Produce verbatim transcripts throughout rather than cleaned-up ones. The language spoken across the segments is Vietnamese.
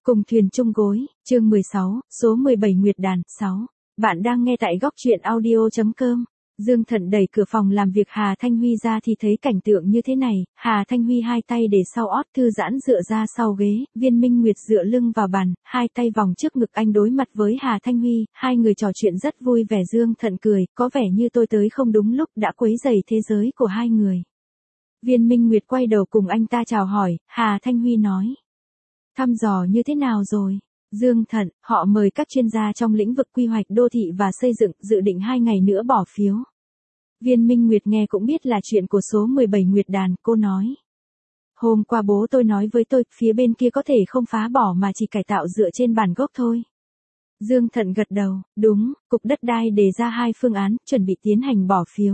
Cùng thuyền chung gối, chương mười sáu, số mười bảy Nguyệt Đàn, sáu. Bạn đang nghe tại góc truyện audio chấm com. Dương Thận đẩy cửa phòng làm việc Hà Thanh Huy ra thì thấy cảnh tượng như thế này, Hà Thanh Huy hai tay để sau ót thư giãn dựa ra sau ghế, Viên Minh Nguyệt dựa lưng vào bàn, hai tay vòng trước ngực anh đối mặt với Hà Thanh Huy, hai người trò chuyện rất vui vẻ. Dương Thận cười, có vẻ như tôi tới không đúng lúc đã quấy rầy thế giới của hai người. Viên Minh Nguyệt quay đầu cùng anh ta chào hỏi, Hà Thanh Huy nói. Thăm dò như thế nào rồi? Dương Thận, họ mời các chuyên gia trong lĩnh vực quy hoạch đô thị và xây dựng, dự định hai ngày nữa bỏ phiếu. Viên Minh Nguyệt nghe cũng biết là chuyện của số mười bảy Nguyệt Đàn, cô nói. Hôm qua bố tôi nói với tôi, phía bên kia có thể không phá bỏ mà chỉ cải tạo dựa trên bản gốc thôi. Dương Thận gật đầu, đúng, Cục Đất đai đề ra hai phương án, chuẩn bị tiến hành bỏ phiếu.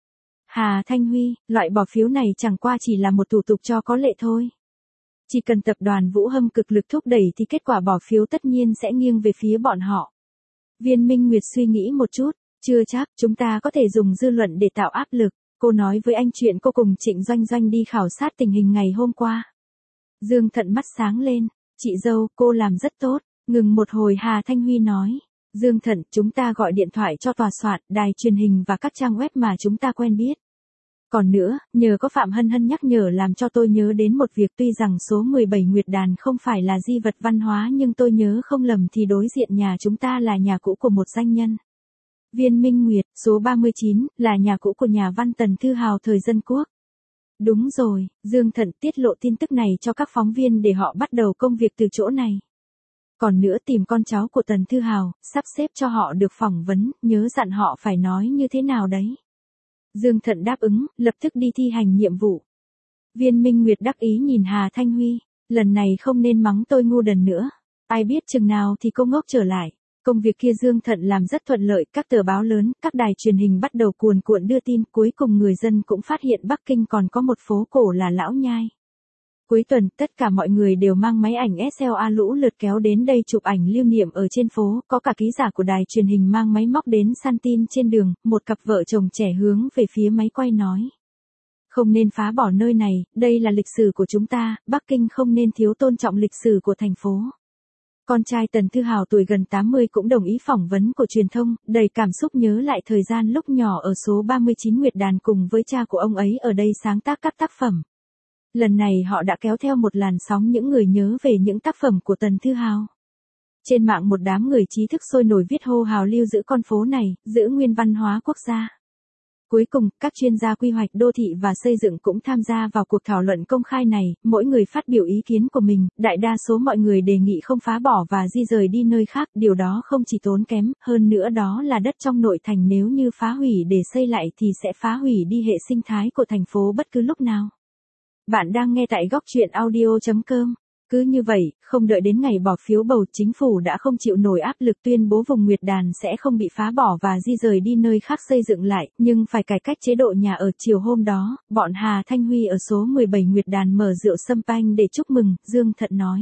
Hà Thanh Huy, loại bỏ phiếu này chẳng qua chỉ là một thủ tục cho có lệ thôi. Chỉ cần tập đoàn Vũ Hâm cực lực thúc đẩy thì kết quả bỏ phiếu tất nhiên sẽ nghiêng về phía bọn họ. Viên Minh Nguyệt suy nghĩ một chút, chưa chắc, chúng ta có thể dùng dư luận để tạo áp lực. Cô nói với anh chuyện cô cùng Trịnh Doanh Doanh đi khảo sát tình hình ngày hôm qua. Dương Thận mắt sáng lên, chị dâu, cô làm rất tốt. Ngừng một hồi Hà Thanh Huy nói. Dương Thận, chúng ta gọi điện thoại cho tòa soạn, đài truyền hình và các trang web mà chúng ta quen biết. Còn nữa, nhờ có Phạm Hân Hân nhắc nhở làm cho tôi nhớ đến một việc, tuy rằng số mười bảy Nguyệt Đàn không phải là di vật văn hóa nhưng tôi nhớ không lầm thì đối diện nhà chúng ta là nhà cũ của một danh nhân. Viên Minh Nguyệt, số ba mươi chín, là nhà cũ của nhà văn Tần Thư Hào thời Dân Quốc. Đúng rồi, Dương Thận tiết lộ tin tức này cho các phóng viên để họ bắt đầu công việc từ chỗ này. Còn nữa tìm con cháu của Tần Thư Hào, sắp xếp cho họ được phỏng vấn, nhớ dặn họ phải nói như thế nào đấy. Dương Thận đáp ứng, lập tức đi thi hành nhiệm vụ. Viên Minh Nguyệt đắc ý nhìn Hà Thanh Huy, lần này không nên mắng tôi ngu đần nữa. Ai biết chừng nào thì cô ngốc trở lại. Công việc kia Dương Thận làm rất thuận lợi, các tờ báo lớn, các đài truyền hình bắt đầu cuồn cuộn đưa tin, cuối cùng người dân cũng phát hiện Bắc Kinh còn có một phố cổ là Lão Nhai. Cuối tuần, tất cả mọi người đều mang máy ảnh ét lờ a lũ lượt kéo đến đây chụp ảnh lưu niệm ở trên phố, có cả ký giả của đài truyền hình mang máy móc đến săn tin trên đường, một cặp vợ chồng trẻ hướng về phía máy quay nói. Không nên phá bỏ nơi này, đây là lịch sử của chúng ta, Bắc Kinh không nên thiếu tôn trọng lịch sử của thành phố. Con trai Tần Thư Hào tuổi gần tám mươi cũng đồng ý phỏng vấn của truyền thông, đầy cảm xúc nhớ lại thời gian lúc nhỏ ở số ba mươi chín Nguyệt Đàn cùng với cha của ông ấy ở đây sáng tác các tác phẩm. Lần này họ đã kéo theo một làn sóng những người nhớ về những tác phẩm của Tần Thư Hào. Trên mạng một đám người trí thức sôi nổi viết hô hào lưu giữ con phố này, giữ nguyên văn hóa quốc gia. Cuối cùng, các chuyên gia quy hoạch đô thị và xây dựng cũng tham gia vào cuộc thảo luận công khai này, mỗi người phát biểu ý kiến của mình, đại đa số mọi người đề nghị không phá bỏ và di rời đi nơi khác, điều đó không chỉ tốn kém, hơn nữa đó là đất trong nội thành, nếu như phá hủy để xây lại thì sẽ phá hủy đi hệ sinh thái của thành phố bất cứ lúc nào. Bạn đang nghe tại góc truyện audio chấm com. Cứ như vậy, không đợi đến ngày bỏ phiếu bầu, chính phủ đã không chịu nổi áp lực tuyên bố vùng Nguyệt Đàn sẽ không bị phá bỏ và di rời đi nơi khác xây dựng lại, nhưng phải cải cách chế độ nhà ở. Chiều hôm đó, bọn Hà Thanh Huy ở số mười bảy Nguyệt Đàn mở rượu champagne để chúc mừng, Dương Thận nói.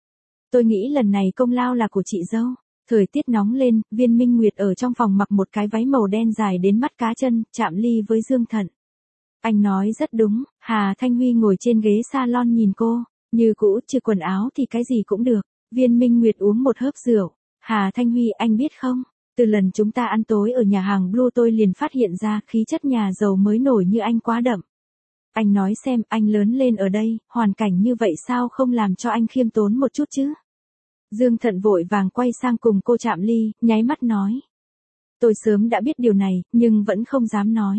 Tôi nghĩ lần này công lao là của chị dâu. Thời tiết nóng lên, Viên Minh Nguyệt ở trong phòng mặc một cái váy màu đen dài đến mắt cá chân, chạm ly với Dương Thận. Anh nói rất đúng, Hà Thanh Huy ngồi trên ghế salon nhìn cô, như cũ, trừ quần áo thì cái gì cũng được. Viên Minh Nguyệt uống một hớp rượu. Hà Thanh Huy, anh biết không, từ lần chúng ta ăn tối ở nhà hàng Blue tôi liền phát hiện ra khí chất nhà giàu mới nổi như anh quá đậm. Anh nói xem, anh lớn lên ở đây, hoàn cảnh như vậy sao không làm cho anh khiêm tốn một chút chứ? Dương Thận vội vàng quay sang cùng cô chạm ly, nháy mắt nói. Tôi sớm đã biết điều này, nhưng vẫn không dám nói.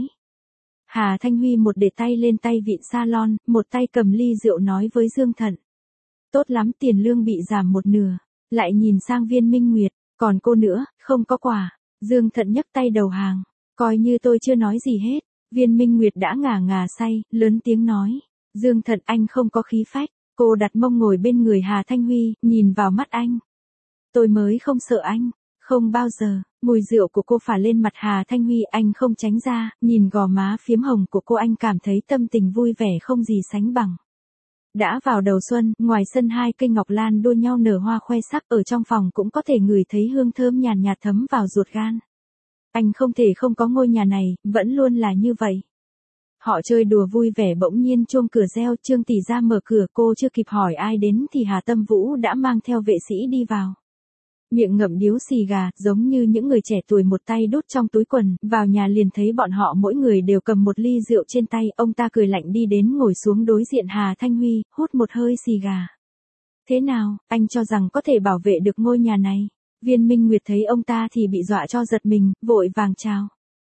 Hà Thanh Huy một để tay lên tay vịn salon, một tay cầm ly rượu nói với Dương Thận. Tốt lắm, tiền lương bị giảm một nửa. Lại nhìn sang Viên Minh Nguyệt, còn cô nữa, không có quà. Dương Thận nhấc tay đầu hàng, coi như tôi chưa nói gì hết. Viên Minh Nguyệt đã ngà ngà say, lớn tiếng nói. Dương Thận, anh không có khí phách. Cô đặt mông ngồi bên người Hà Thanh Huy, nhìn vào mắt anh. Tôi mới không sợ anh. Không bao giờ. Mùi rượu của cô phả lên mặt Hà Thanh Huy, anh không tránh ra, nhìn gò má phiếm hồng của cô anh cảm thấy tâm tình vui vẻ không gì sánh bằng. Đã vào đầu xuân, ngoài sân hai cây ngọc lan đua nhau nở hoa khoe sắc, ở trong phòng cũng có thể ngửi thấy hương thơm nhàn nhạt thấm vào ruột gan. Anh không thể không có ngôi nhà này, vẫn luôn là như vậy. Họ chơi đùa vui vẻ bỗng nhiên chuông cửa reo, Trương tỷ ra mở cửa, cô chưa kịp hỏi ai đến thì Hà Tâm Vũ đã mang theo vệ sĩ đi vào. Miệng ngậm điếu xì gà, giống như những người trẻ tuổi một tay đút trong túi quần, vào nhà liền thấy bọn họ mỗi người đều cầm một ly rượu trên tay, ông ta cười lạnh đi đến ngồi xuống đối diện Hà Thanh Huy, hút một hơi xì gà. Thế nào, anh cho rằng có thể bảo vệ được ngôi nhà này? Viên Minh Nguyệt thấy ông ta thì bị dọa cho giật mình, vội vàng chào.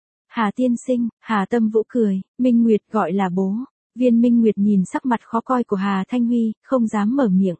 Hà tiên sinh, Hà Tâm Vũ cười, Minh Nguyệt gọi là bố. Viên Minh Nguyệt nhìn sắc mặt khó coi của Hà Thanh Huy, không dám mở miệng.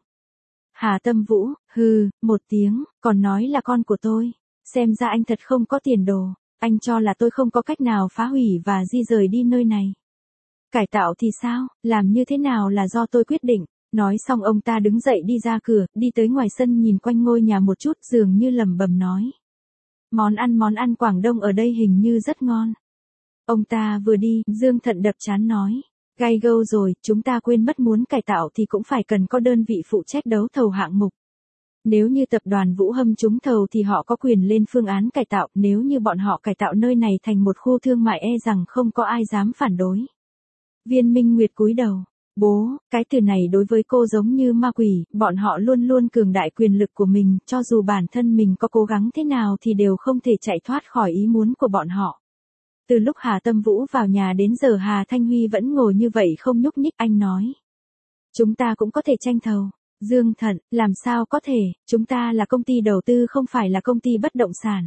Hà Tâm Vũ, hừ, một tiếng, còn nói là con của tôi. Xem ra anh thật không có tiền đồ, anh cho là tôi không có cách nào phá hủy và di rời đi nơi này. Cải tạo thì sao, làm như thế nào là do tôi quyết định. Nói xong ông ta đứng dậy đi ra cửa, đi tới ngoài sân nhìn quanh ngôi nhà một chút dường như lẩm bẩm nói. Món ăn món ăn Quảng Đông ở đây hình như rất ngon. Ông ta vừa đi, Dương Thận đập chán nói. Gay gâu rồi, chúng ta quên mất muốn cải tạo thì cũng phải cần có đơn vị phụ trách đấu thầu hạng mục. Nếu như tập đoàn Vũ Hâm trúng thầu thì họ có quyền lên phương án cải tạo, nếu như bọn họ cải tạo nơi này thành một khu thương mại e rằng không có ai dám phản đối. Viên Minh Nguyệt cúi đầu. Bố, cái từ này đối với cô giống như ma quỷ, bọn họ luôn luôn cường đại quyền lực của mình, cho dù bản thân mình có cố gắng thế nào thì đều không thể chạy thoát khỏi ý muốn của bọn họ. Từ lúc Hà Tâm Vũ vào nhà đến giờ Hà Thanh Huy vẫn ngồi như vậy không nhúc nhích, anh nói. Chúng ta cũng có thể tranh thầu. Dương Thận, làm sao có thể, chúng ta là công ty đầu tư không phải là công ty bất động sản.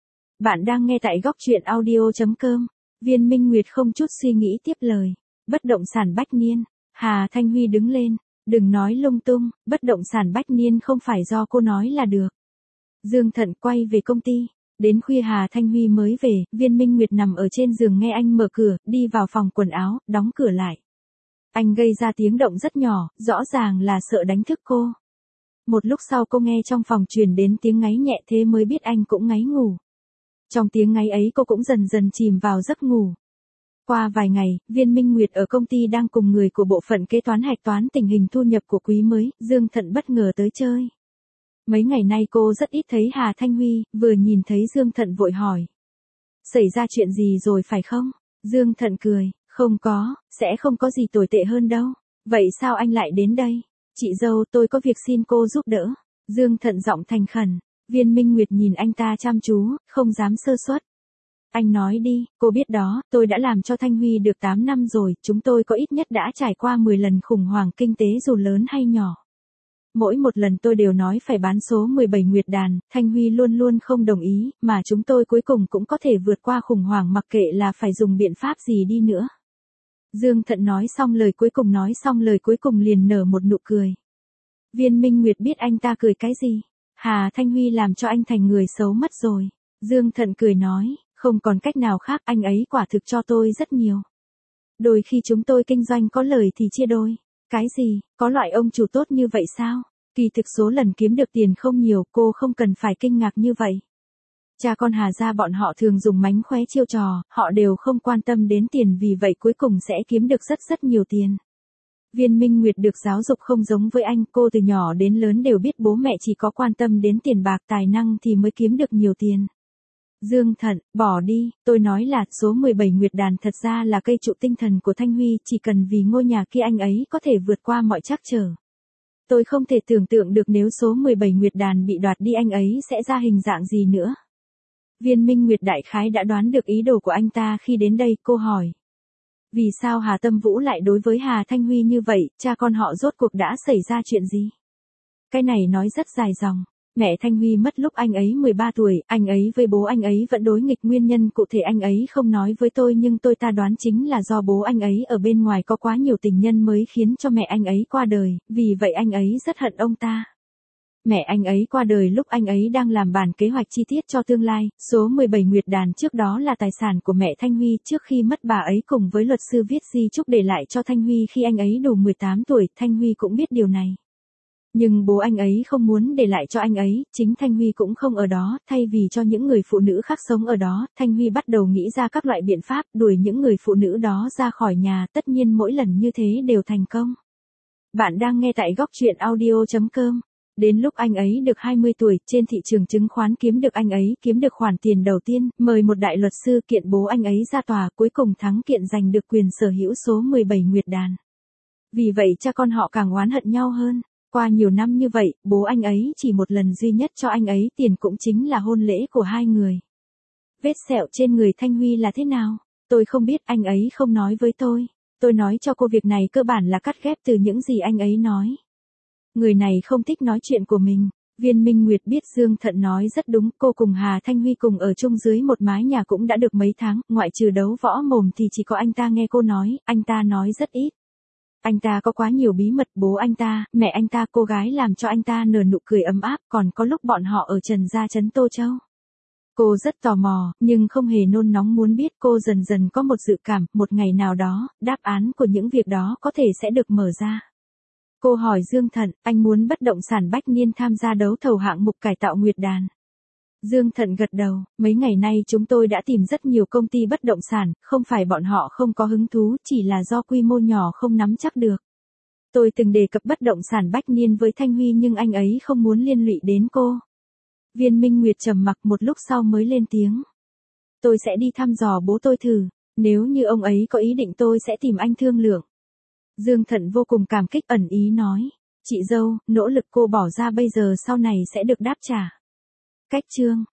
Bạn đang nghe tại góc truyện audio chấm com. Viên Minh Nguyệt không chút suy nghĩ tiếp lời. Bất động sản Bách Niên. Hà Thanh Huy đứng lên. Đừng nói lung tung, bất động sản Bách Niên không phải do cô nói là được. Dương Thận quay về công ty. Đến khuya Hà Thanh Huy mới về, Viên Minh Nguyệt nằm ở trên giường nghe anh mở cửa, đi vào phòng quần áo, đóng cửa lại. Anh gây ra tiếng động rất nhỏ, rõ ràng là sợ đánh thức cô. Một lúc sau cô nghe trong phòng truyền đến tiếng ngáy nhẹ thế mới biết anh cũng ngáy ngủ. Trong tiếng ngáy ấy cô cũng dần dần chìm vào giấc ngủ. Qua vài ngày, Viên Minh Nguyệt ở công ty đang cùng người của bộ phận kế toán hạch toán tình hình thu nhập của quý mới, Dương Thận bất ngờ tới chơi. Mấy ngày nay cô rất ít thấy Hà Thanh Huy, vừa nhìn thấy Dương Thận vội hỏi. Xảy ra chuyện gì rồi phải không? Dương Thận cười, không có, sẽ không có gì tồi tệ hơn đâu. Vậy sao anh lại đến đây? Chị dâu tôi có việc xin cô giúp đỡ. Dương Thận giọng thành khẩn. Viên Minh Nguyệt nhìn anh ta chăm chú, không dám sơ suất. Anh nói đi, cô biết đó, tôi đã làm cho Thanh Huy được tám năm rồi, chúng tôi có ít nhất đã trải qua mười lần khủng hoảng kinh tế dù lớn hay nhỏ. Mỗi một lần tôi đều nói phải bán số mười bảy Nguyệt Đàn, Thanh Huy luôn luôn không đồng ý, mà chúng tôi cuối cùng cũng có thể vượt qua khủng hoảng mặc kệ là phải dùng biện pháp gì đi nữa. Dương Thận nói xong lời cuối cùng nói xong lời cuối cùng liền nở một nụ cười. Viên Minh Nguyệt biết anh ta cười cái gì. Hà Thanh Huy làm cho anh thành người xấu mất rồi. Dương Thận cười nói, không còn cách nào khác, anh ấy quả thực cho tôi rất nhiều. Đôi khi chúng tôi kinh doanh có lời thì chia đôi. Cái gì, có loại ông chủ tốt như vậy sao? Kỳ thực số lần kiếm được tiền không nhiều, cô không cần phải kinh ngạc như vậy. Cha con Hà gia bọn họ thường dùng mánh khóe chiêu trò, họ đều không quan tâm đến tiền vì vậy cuối cùng sẽ kiếm được rất rất nhiều tiền. Viên Minh Nguyệt được giáo dục không giống với anh, cô từ nhỏ đến lớn đều biết bố mẹ chỉ có quan tâm đến tiền bạc tài năng thì mới kiếm được nhiều tiền. Dương Thận, bỏ đi, tôi nói là số mười bảy Nguyệt Đàn thật ra là cây trụ tinh thần của Thanh Huy, chỉ cần vì ngôi nhà kia anh ấy có thể vượt qua mọi trắc trở. Tôi không thể tưởng tượng được nếu số mười bảy Nguyệt Đàn bị đoạt đi anh ấy sẽ ra hình dạng gì nữa. Viên Minh Nguyệt đại khái đã đoán được ý đồ của anh ta khi đến đây, cô hỏi. Vì sao Hà Tâm Vũ lại đối với Hà Thanh Huy như vậy, cha con họ rốt cuộc đã xảy ra chuyện gì? Cái này nói rất dài dòng. Mẹ Thanh Huy mất lúc anh ấy mười ba tuổi, anh ấy với bố anh ấy vẫn đối nghịch, nguyên nhân cụ thể anh ấy không nói với tôi nhưng tôi ta đoán chính là do bố anh ấy ở bên ngoài có quá nhiều tình nhân mới khiến cho mẹ anh ấy qua đời, vì vậy anh ấy rất hận ông ta. Mẹ anh ấy qua đời lúc anh ấy đang làm bản kế hoạch chi tiết cho tương lai, số mười bảy Nguyệt Đàn trước đó là tài sản của mẹ Thanh Huy, trước khi mất bà ấy cùng với luật sư viết di chúc để lại cho Thanh Huy khi anh ấy đủ mười tám tuổi, Thanh Huy cũng biết điều này. Nhưng bố anh ấy không muốn để lại cho anh ấy, chính Thanh Huy cũng không ở đó, thay vì cho những người phụ nữ khác sống ở đó, Thanh Huy bắt đầu nghĩ ra các loại biện pháp đuổi những người phụ nữ đó ra khỏi nhà, tất nhiên mỗi lần như thế đều thành công. Bạn đang nghe tại góc truyện audio chấm com. Đến lúc anh ấy được hai mươi tuổi, trên thị trường chứng khoán kiếm được anh ấy kiếm được khoản tiền đầu tiên, mời một đại luật sư kiện bố anh ấy ra tòa, cuối cùng thắng kiện giành được quyền sở hữu số mười bảy Nguyệt Đàn. Vì vậy cha con họ càng oán hận nhau hơn. Qua nhiều năm như vậy, bố anh ấy chỉ một lần duy nhất cho anh ấy tiền cũng chính là hôn lễ của hai người. Vết sẹo trên người Thanh Huy là thế nào? Tôi không biết, anh ấy không nói với tôi. Tôi nói cho cô việc này cơ bản là cắt ghép từ những gì anh ấy nói. Người này không thích nói chuyện của mình. Viên Minh Nguyệt biết Dương Thận nói rất đúng, cô cùng Hà Thanh Huy cùng ở chung dưới một mái nhà cũng đã được mấy tháng, ngoại trừ đấu võ mồm thì chỉ có anh ta nghe cô nói, anh ta nói rất ít. Anh ta có quá nhiều bí mật, bố anh ta, mẹ anh ta, cô gái làm cho anh ta nở nụ cười ấm áp, còn có lúc bọn họ ở Trần Gia trấn Tô Châu. Cô rất tò mò, nhưng không hề nôn nóng muốn biết, cô dần dần có một dự cảm, một ngày nào đó, đáp án của những việc đó có thể sẽ được mở ra. Cô hỏi Dương Thận, anh muốn bất động sản Bách Niên tham gia đấu thầu hạng mục cải tạo Nguyệt Đàn. Dương Thận gật đầu, mấy ngày nay chúng tôi đã tìm rất nhiều công ty bất động sản, không phải bọn họ không có hứng thú, chỉ là do quy mô nhỏ không nắm chắc được. Tôi từng đề cập bất động sản Bách Niên với Thanh Huy nhưng anh ấy không muốn liên lụy đến cô. Viên Minh Nguyệt trầm mặc một lúc sau mới lên tiếng. Tôi sẽ đi thăm dò bố tôi thử, nếu như ông ấy có ý định tôi sẽ tìm anh thương lượng. Dương Thận vô cùng cảm kích ẩn ý nói, chị dâu, nỗ lực cô bỏ ra bây giờ sau này sẽ được đáp trả. Cách chương